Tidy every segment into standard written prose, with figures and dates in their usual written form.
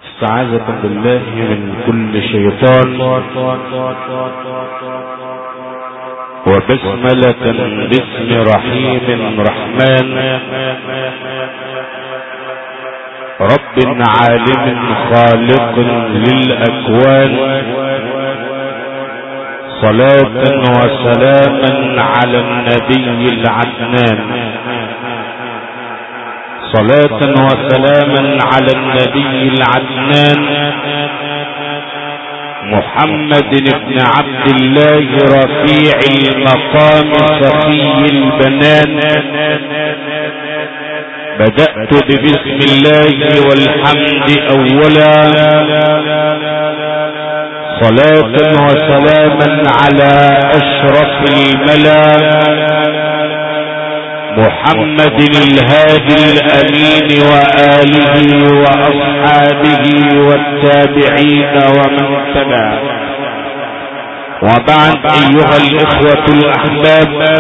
استعاذة بالله من كل شيطان، وبسملة باسم رحيم رحمن، رب عالم خالق للأكوان، صلاة وسلاما على النبي العدنان، صلاة وسلاما على النبي العدنان محمد بن عبد الله رفيع المقام سخي البنان. بدأت ببسم الله والحمد أولا، صلاة وسلاما على أشرف الملا محمد الهادي الأمين وآله وأصحابه والتابعين ومن تبع. وبعد، أيها الإخوة الأحباب،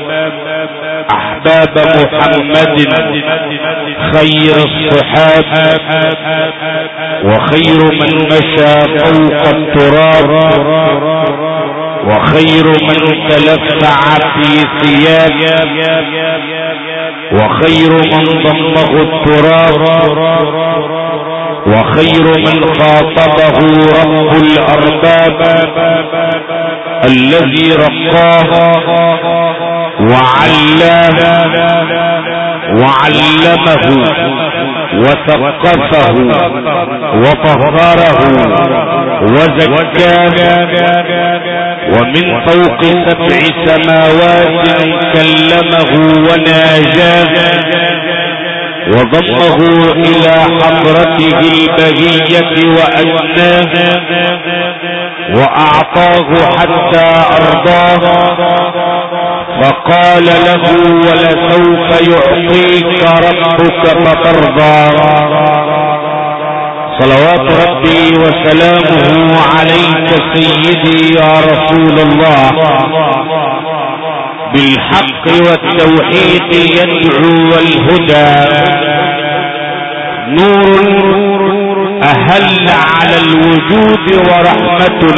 أحباب محمد خير الصحاب وخير من مشى فوق التراب وخير من تلفع في ثياب وخير من ضمه التراب وخير من خاطبه رب الأرباب الذي رقاه وعلاه وعلمه وثقفه وطهره وزكاه، ومن فوق 7 سماوات كلمه وناجاه وضمه إلى حضرته البهية وأدناه وأعطاه حتى أرضاه، فقال له: ولسوف يعطيك ربك فترضى. صلوات ربي وسلامه عليك سيدي يا رسول الله، بالحق والتوحيد يدعو والهدى، نور أهل على الوجود ورحمة،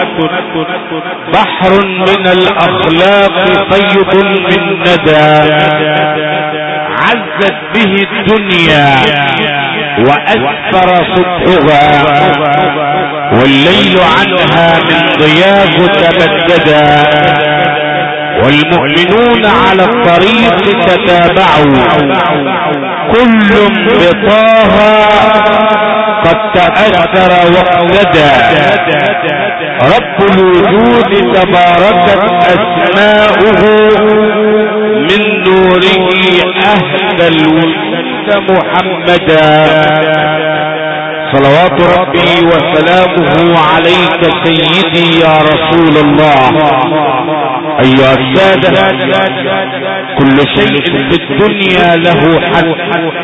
بحر من الأخلاق فيض من ندى، عزت به الدنيا وأسفر صبحها، والليل عنها من ضياه تبددا، والمؤمنون على الطريق تتابعوا، كل بطاها قد تأثر واقتدى، رب الوجود تباركت أسماؤه، من نوره أهدى الوجود محمدا. صلوات ربي وسلامه عليك سيدي يا رسول الله. أيها السادة، كل شيء في الدنيا له حد،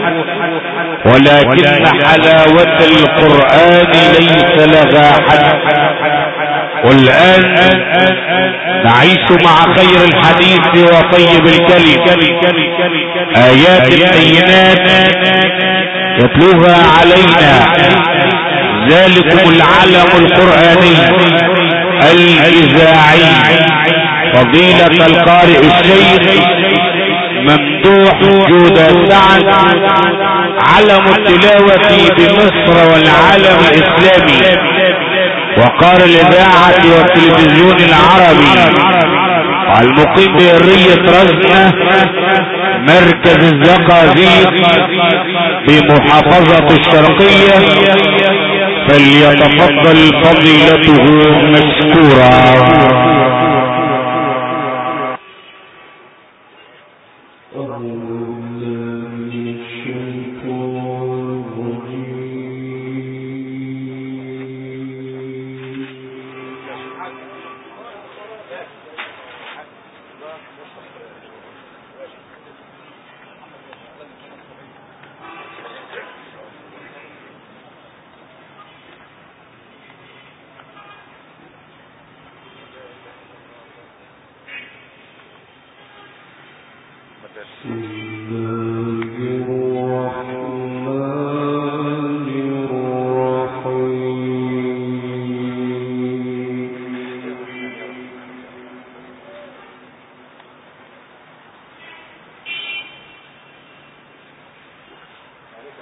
ولكن حلاوة القرآن ليس لها حد. والآن نعيش مع خير الحديث وطيب الكلم، آيات بينات يتلوها علينا ذلكم العلم القرآني الإذاعي، فضيلة القارئ الشيخ ممدوح جودة سعد، علم التلاوة بمصر والعالم الإسلامي، وقار الإذاعة والتلفزيون العربي، والمقيم بإرية رزنة مركز الزقازيق بمحافظة الشرقية، فليتفضل فضيلته مشكورا. بسم الله الرحمن الرحيم.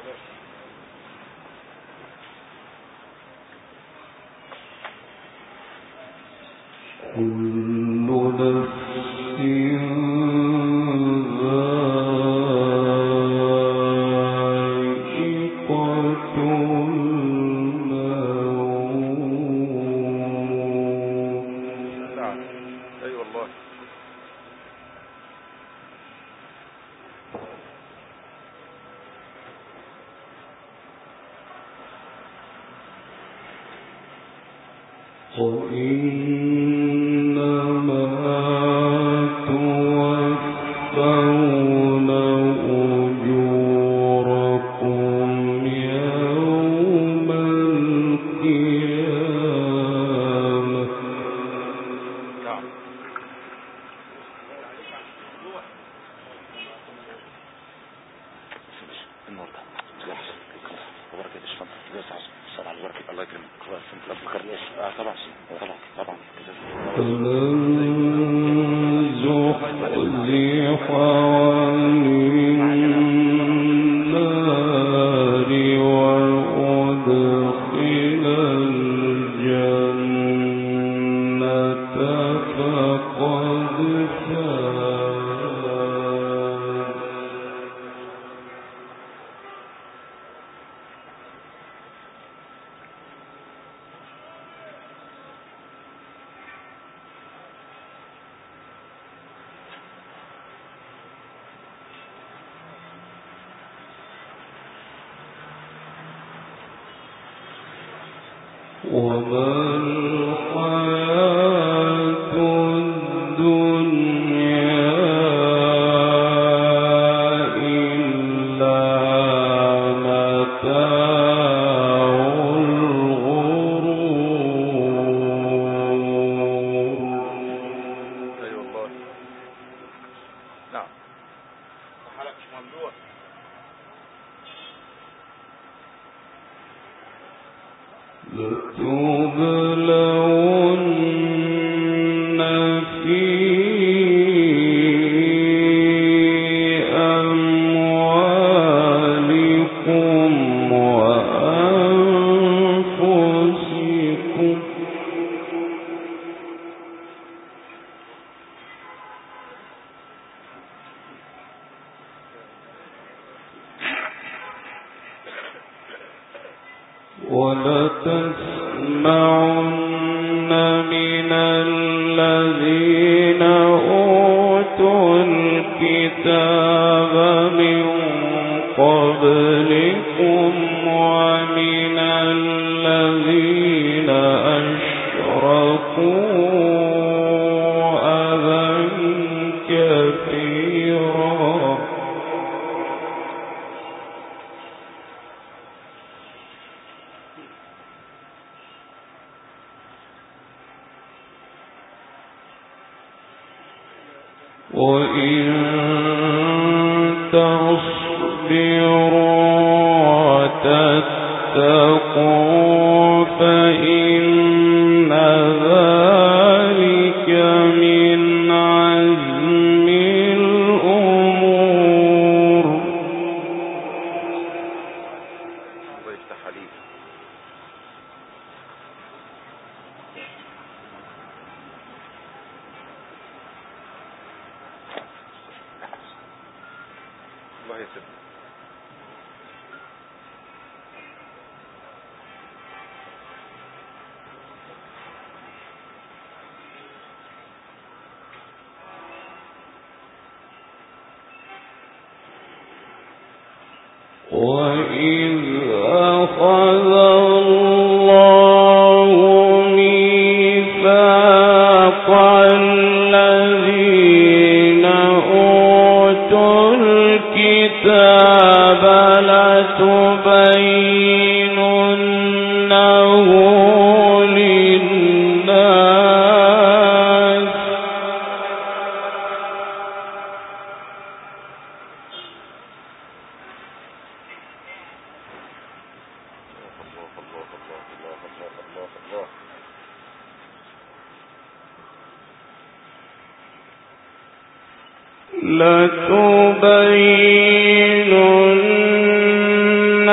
لتبينن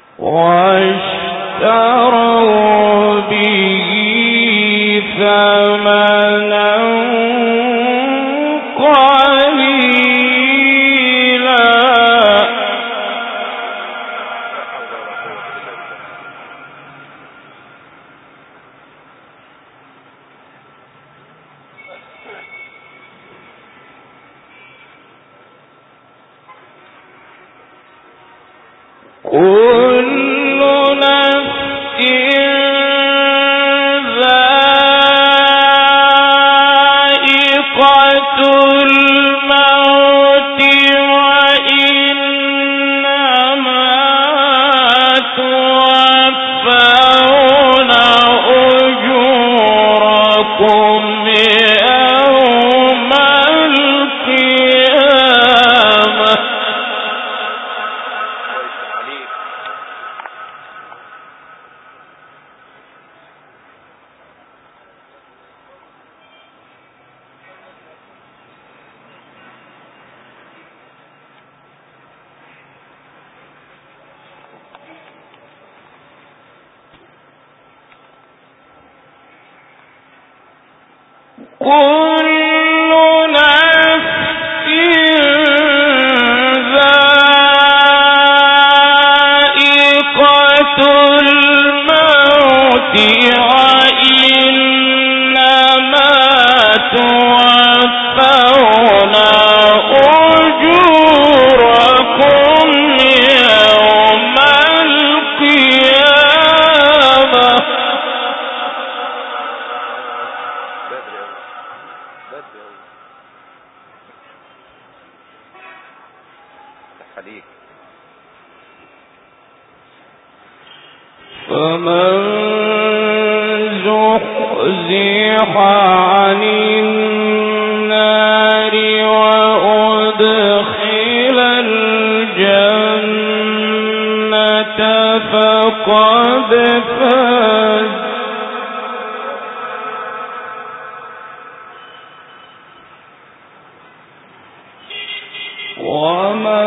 واشتروا به ثمنا قليلا كل نفس ذائقة الموت وإنما توفون أجوركم يوم القيامة. كل نفس ذائقة الموت وإنما توفون أجوركم يوم القيامة. فمن زحزح عن النار وأدخل الجنة فقد فاز. وما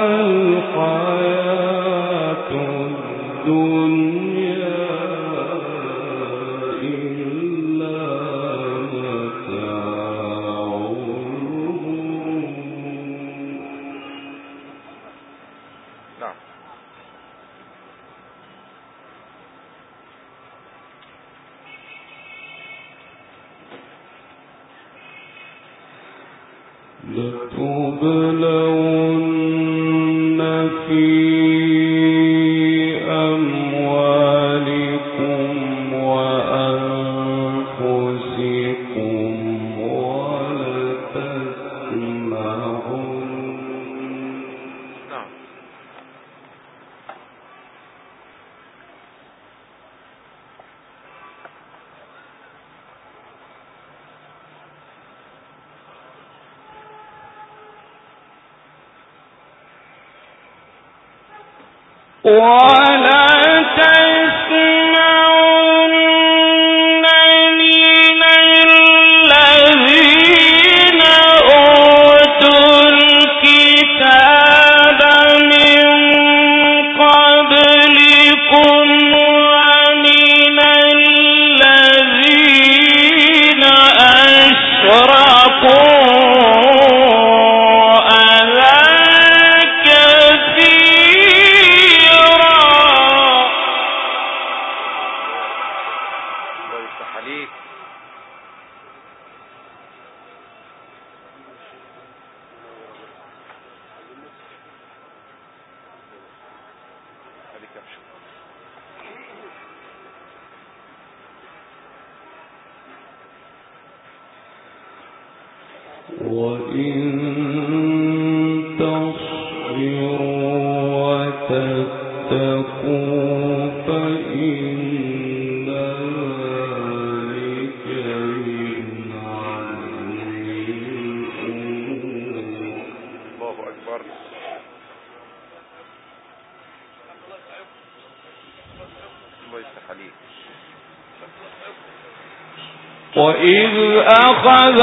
الحياة الدنيا إلا متاع الغرور. نعم. لتبلون في أموالكم وأنفسكم ولتسمعن. نعم. ولا تسمعن من الذين أوتوا الكتاب من قبلكم ومن الذين أشركوا وإن تصبروا وتتقوا فإن ذلك من عزم الأمور. الله أكبر. الله يفتح عليك. وإذ أخذ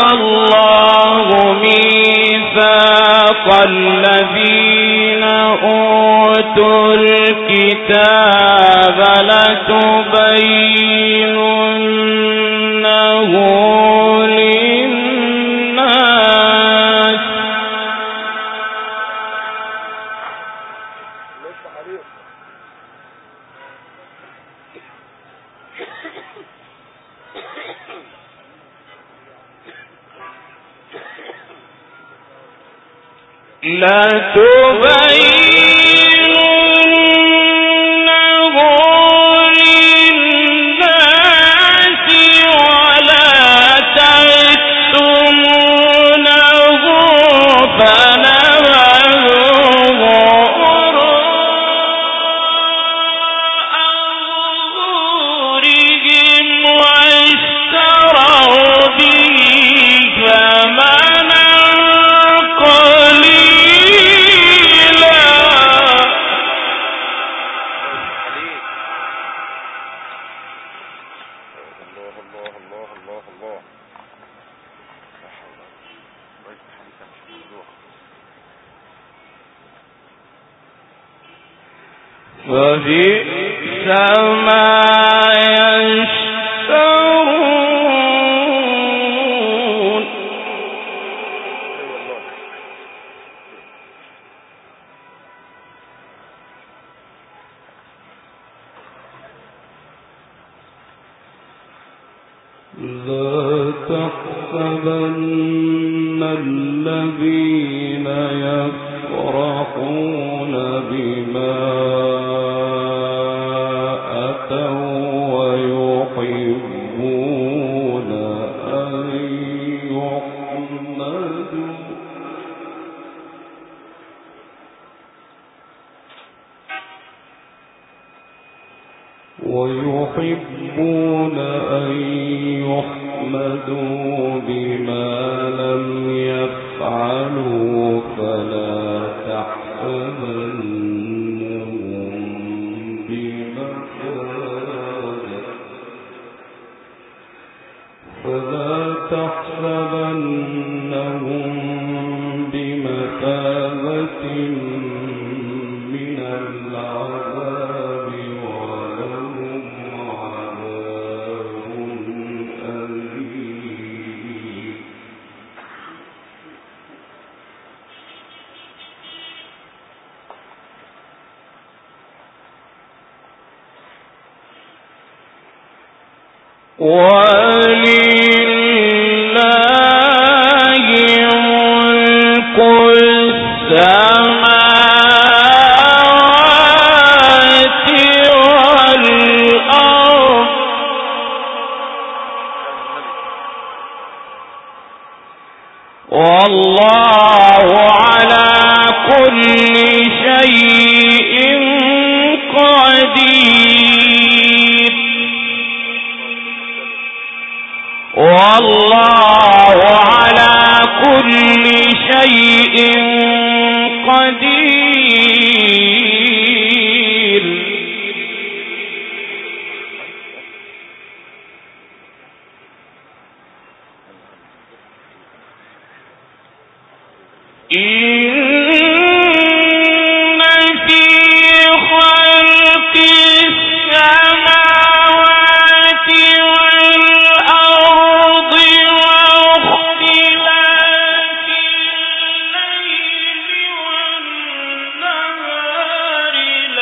الله ميثاق الذين أوتوا أوتوا الكتاب لتبيننه للناس فبئس ما يشترون لا تحسبن الذين يفرحون بما ويحبون أن يحمدوا بما لم يفعلوا فلا تحسبنهم بمثابة من العذاب ولهم عذاب أليم ولله ملك السماوات والأرض والله على كل شيء قدير والله على كل شيء قدير إن في خلق السماوات والأرض واختلاف الليل والنهار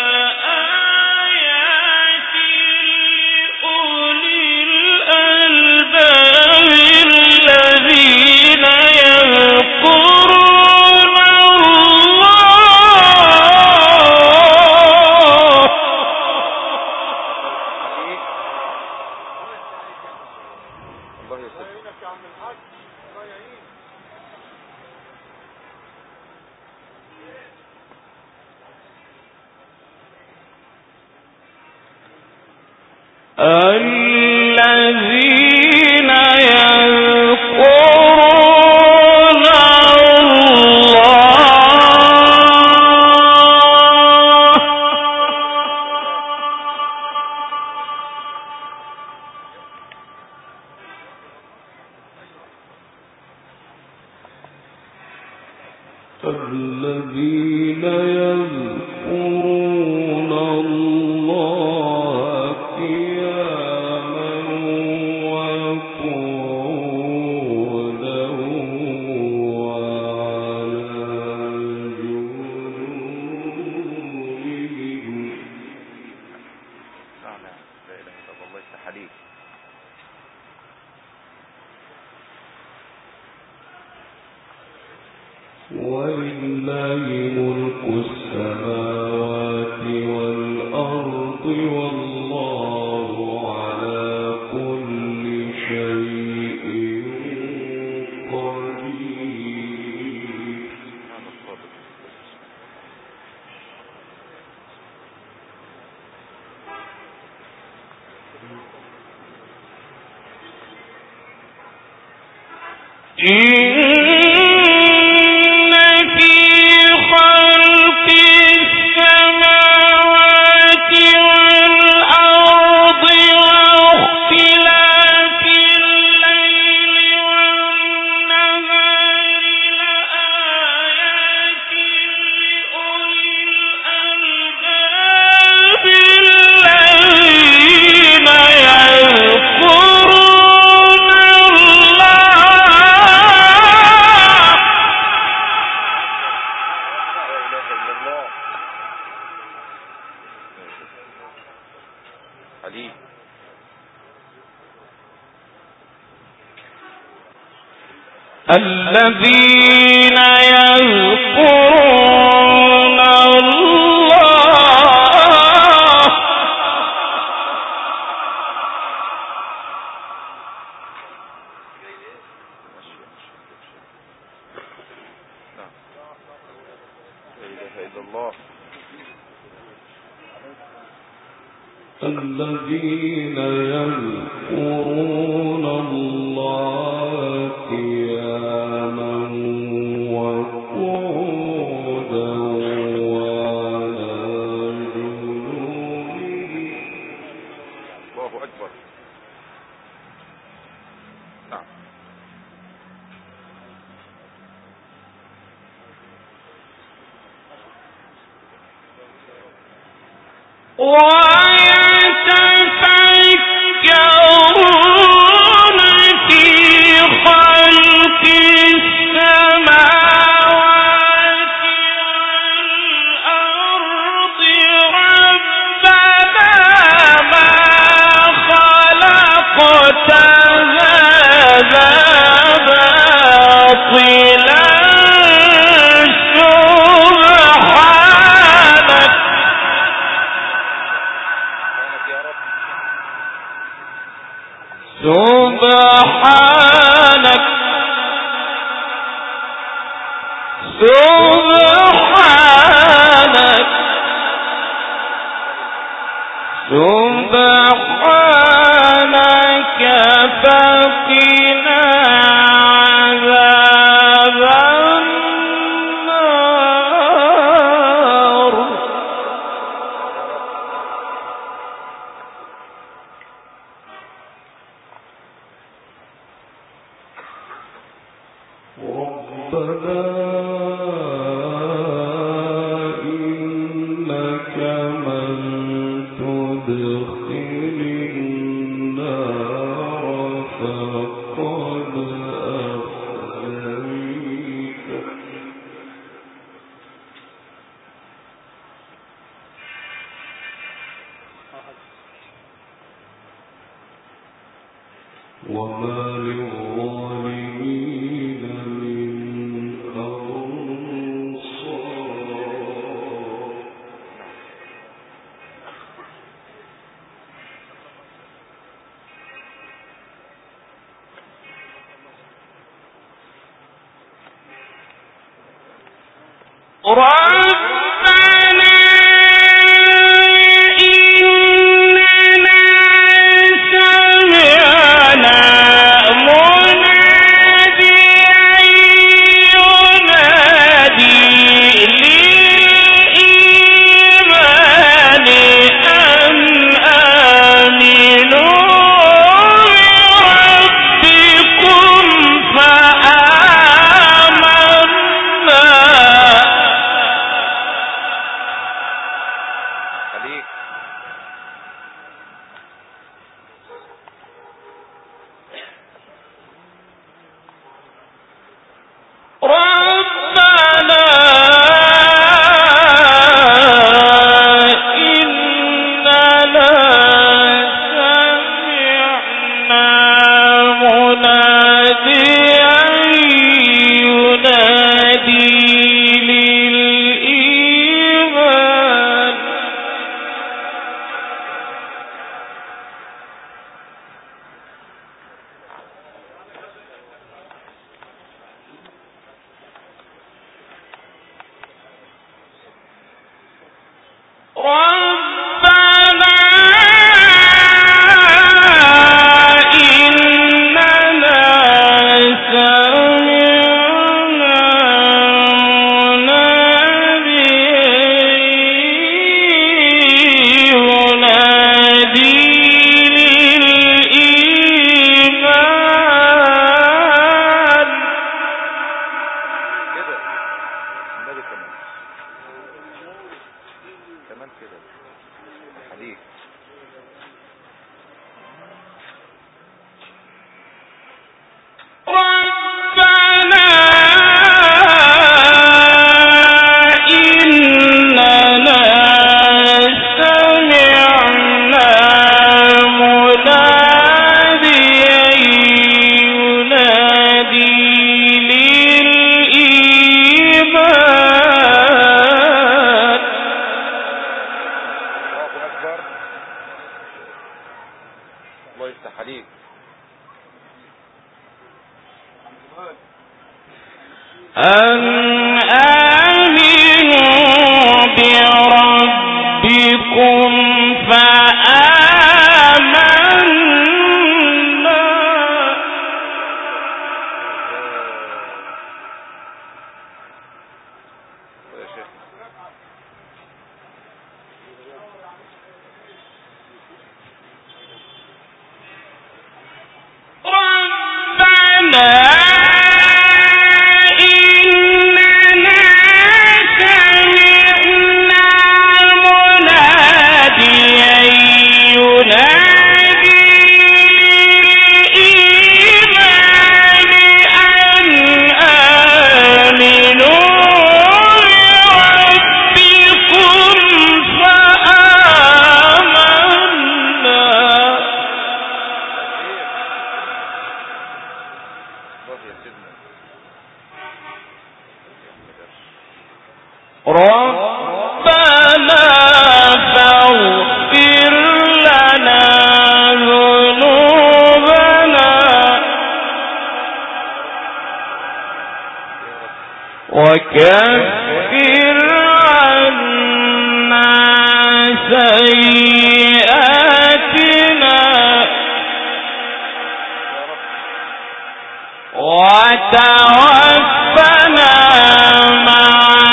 لآيات لأولي الألباب الذين يذكرون الله يسلمك. الذين يذكرون الذين يذكرون حليم. ولله ملك السماوات والأرض والله على كل شيء قدير. الذين يذكرون الله الذين يذكرون الله قياما وقعودا وعلى جنوبهم. الله أكبر. نعم. ويتفكرون في خلق السماوات والأرض ربنا ما خلقت هذا باطلا سبحانك سبحانك سبحانك فقنا عذاب النار. ربنا إنك من تدخل النار فقد أخزيته وما للظالمين من أنصار. ربنا إننا سمعنا مناديا ينادي للإيمان أن آمنوا بربكم فآمنا. تحليل. الله يفتح عليك. أن آمنوا بربكم فآمنا. يا شيخ ربنا إننا سمعنا مناديا ينادي للإيمان أن آمنوا بربكم فآمنا. الله يا سيدنا. ربنا فاغفر لنا ذنوبنا وكفر عنا سيئاتنا وتوفنا مع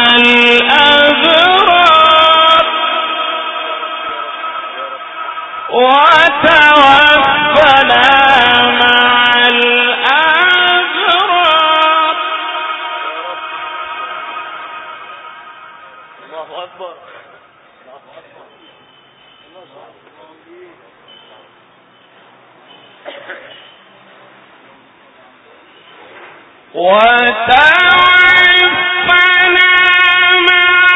الأبرار وتوفنا مع الأبرار. الله أكبر. وتوفنا مع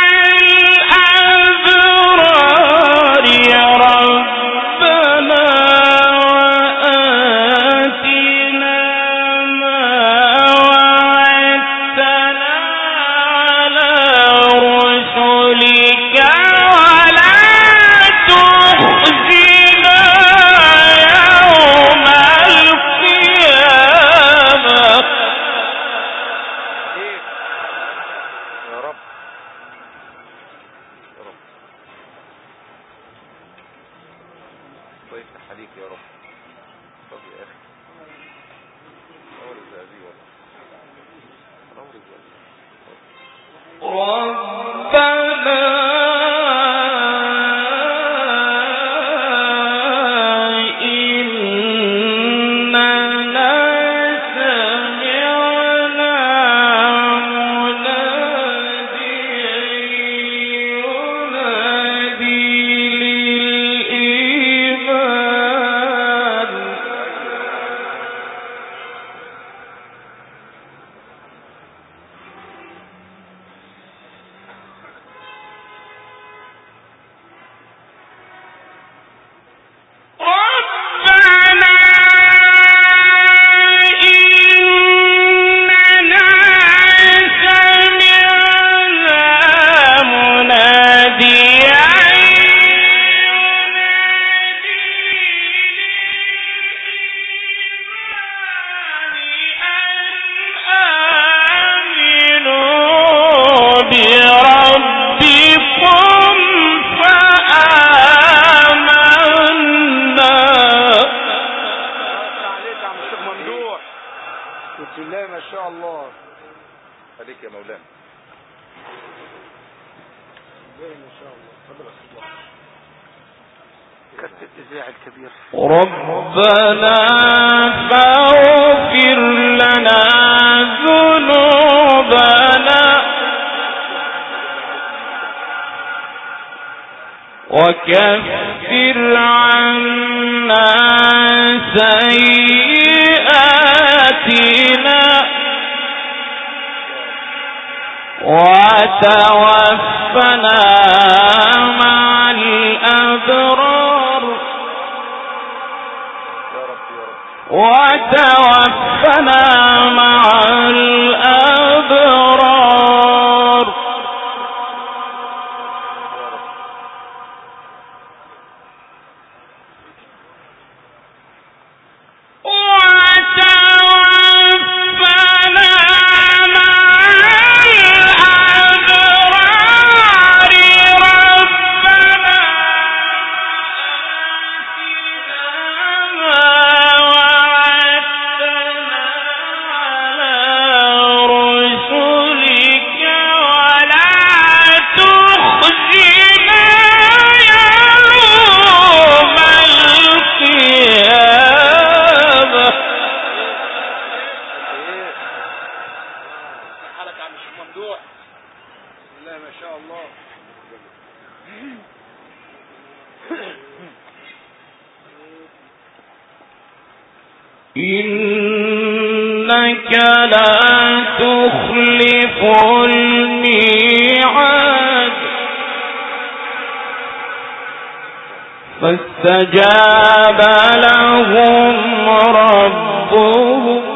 الأبرار ربنا وآتنا ما وعدتنا على رسلك ولا تخزنا يوم القيامة. يا رب يا رب. الله يفتح عليك يا رب. طب يا أخي نور الزقازيق والله. نور الزقازيق. ربنا إننا سمعنا مناديا ينادي للإيمان ربنا إننا سمعنا مناديا ينادي للإيمان أن آمنوا بربكم فآمنا. عليك يا عم الشيخ ممدوح. بسم الله ما شاء الله. عليك يا مولانا. ما شاء الله. اتفضل يا أستاذ. كانت الإذاعة الكبير. ربنا فاغفر لنا ذنوبنا وكفر وكفر عنا سيئاتنا وتوفنا مع الأبرار وتوفنا مع الأبرار إنك لا تخلف الميعاد فاستجاب لهم ربهم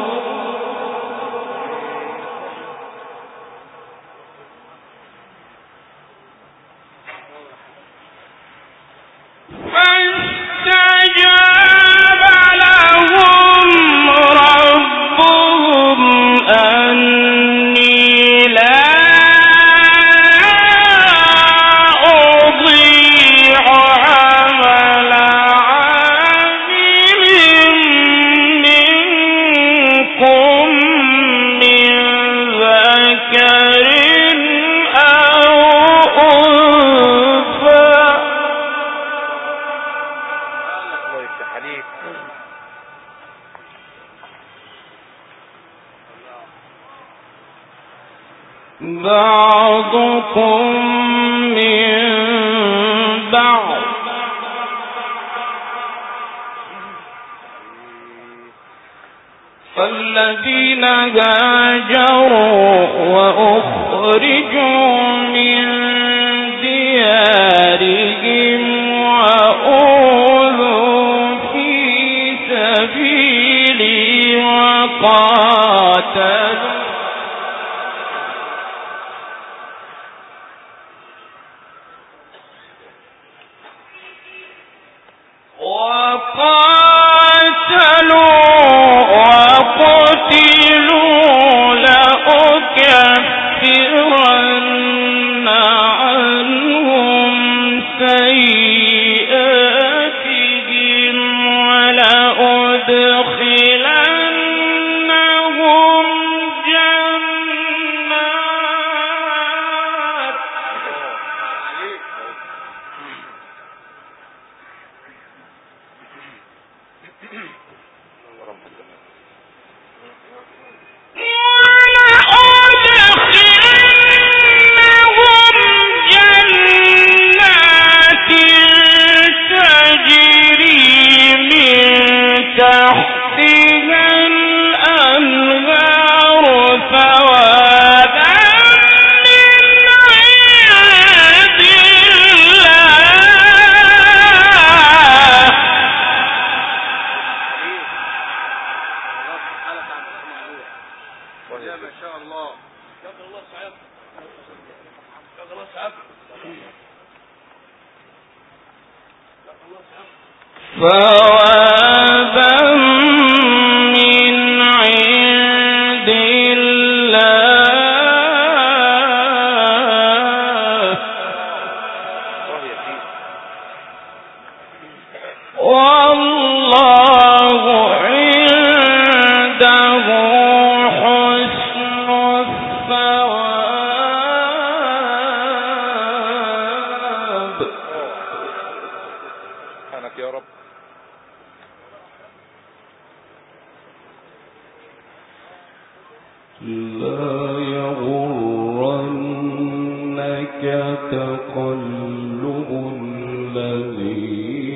بعضكم من بعض فالذين هاجروا وأخرجوا من ديارهم وأوذوا في سبيلي وقاتلوا وقتلوا لأكفرن عنهم سيئاتهم ولأدخلنهم جنات تحتها الأنهار ثوابا من عند الله. يا ما شاء الله. يا الله صعب. يا الله صعب. ثوابا من عند الله والله عنده حسن الثواب. سبحانك يا رب. لا يغرنك تقلب الذين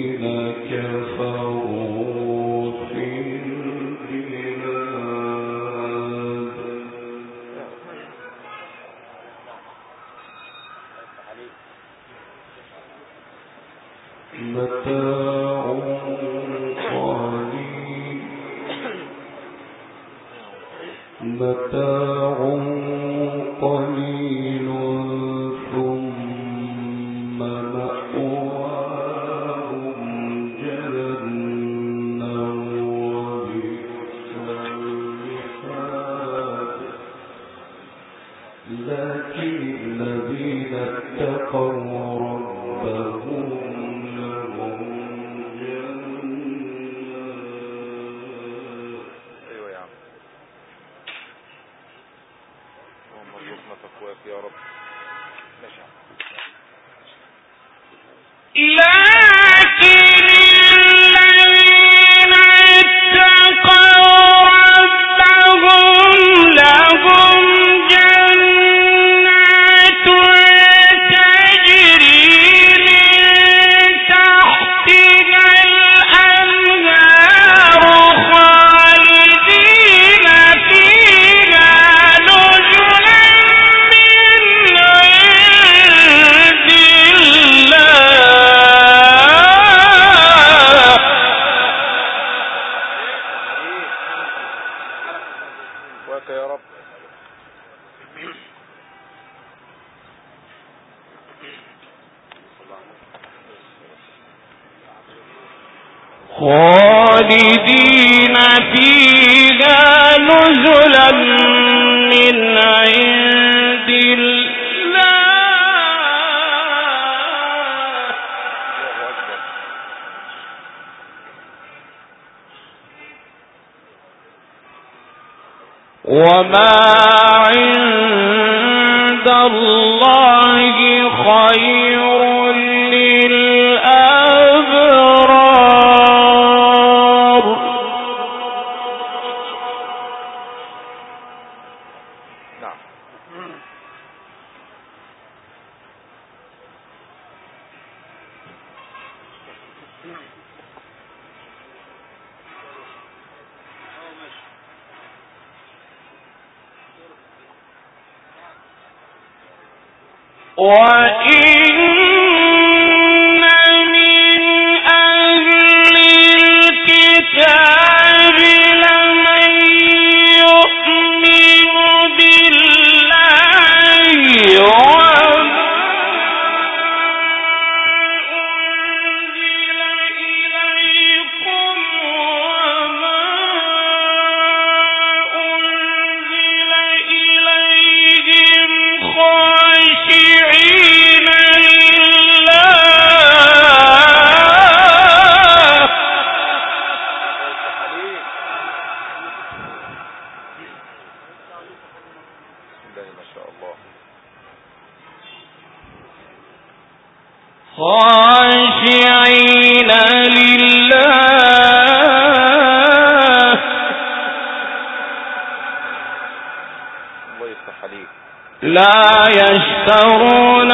خالدين فيها نزلا من عند الله. وما عند الله خير وإن من أهل الكتاب لمن يؤمن بالله وما أنزل إليكم وما أنزل إليهم خاشعين لله. ما شاء الله. خاشعين لله الله يفتح عليك. لا يشترون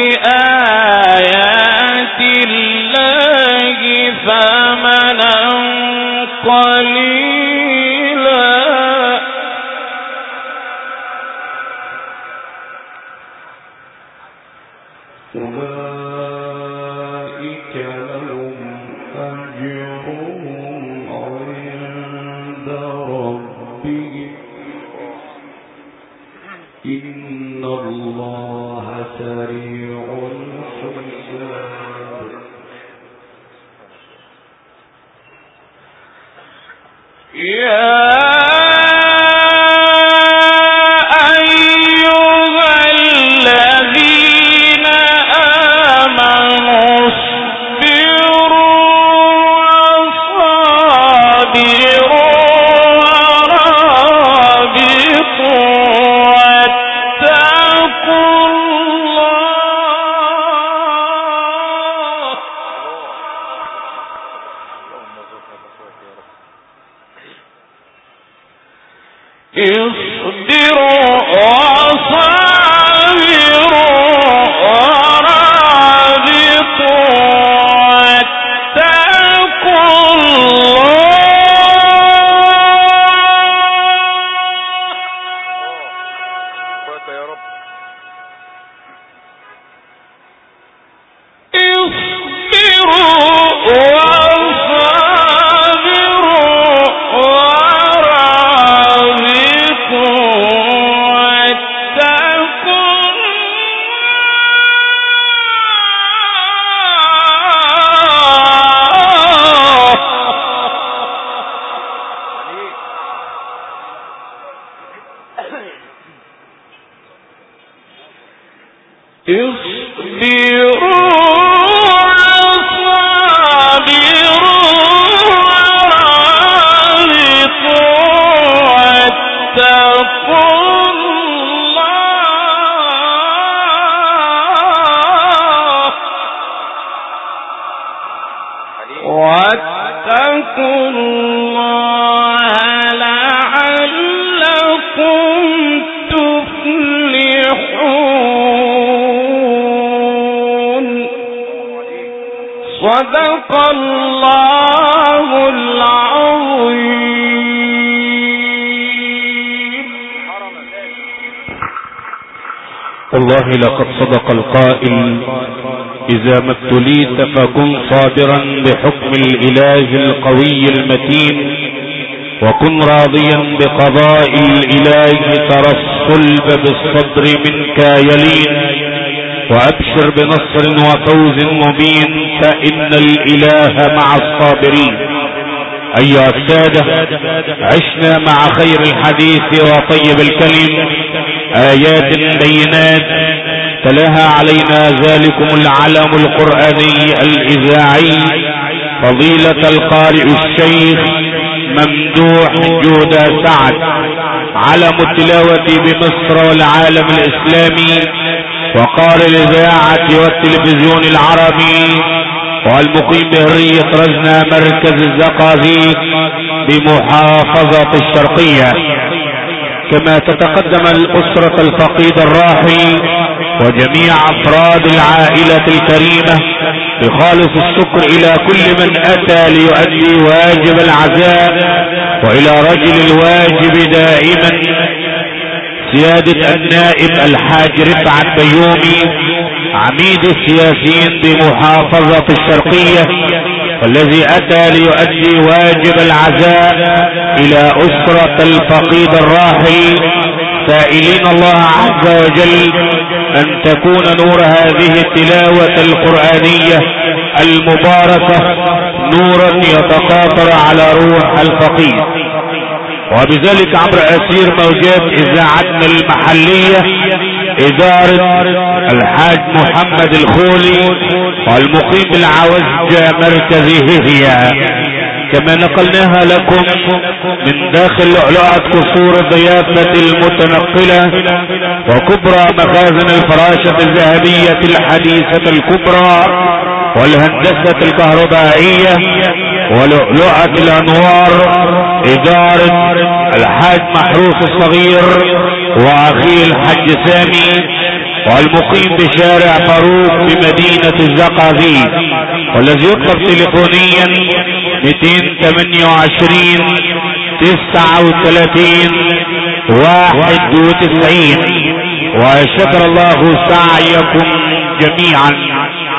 بآيات الله ثمنا قليلا. أولئك لهم أجرهم عند ربهم إن الله سريع الحساب. يا اصبروا وصابروا ورابطوا واتقوا الله يا رب. اصبروا واتقوا الله لعلكم تفلحون. صدق الله العظيم. والله لقد صدق القائل: إذا ما ابتليت فكن صابرا بحكم الإله القوي المتين، وكن راضيا بقضاء الإله، ترى الصلب بالصبر منك يلين، وأبشر بنصر وفوز مبين، فإن الإله مع الصابرين. أيها السادة، عشنا مع خير الحديث وطيب الكلم آيات بينات تلاها علينا ذلكم العلم القرآني الإذاعي فضيلة القارئ الشيخ ممدوح جودة سعد، علم التلاوة بمصر والعالم الإسلامي، وقارئ الإذاعة والتلفزيون العربي، والمقيم بهرية رزنا مركز الزقازيق بمحافظة الشرقية. كما تتقدم الأسرة الفقيدة الراحي وجميع أفراد العائلة الكريمة بخالص الشكر إلى كل من أتى ليؤدي واجب العزاء، وإلى رجل الواجب دائما سيادة النائب الحاج رفعت بيومي عميد السياسيين بمحافظة الشرقية، والذي أتى ليؤدي واجب العزاء إلى أسرة الفقيد الراحل، سائلين الله عز وجل أن تكون نور هذه التلاوة القرآنية المباركة نورا يتقاطر على روح الفقيد، وبذلك عبر أسير موجات إذاعتنا المحلية إدارة الحاج محمد الخولي والمقيم بالعوجة مركز هيهية. كما نقلناها لكم من داخل لؤلؤة قصور الضيافة المتنقلة وكبرى مخازن الفراشة الذهبية الحديثة الكبرى والهندسة الكهربائية ولؤلؤة الأنوار إدارة الحاج محروس الصغير وأخيه الحاج سامي، والمقيم بشارع فاروق بمدينة الزقازيق، والذي يطلب تليفونيا 228 39 91. وشكر الله سعيكم جميعا.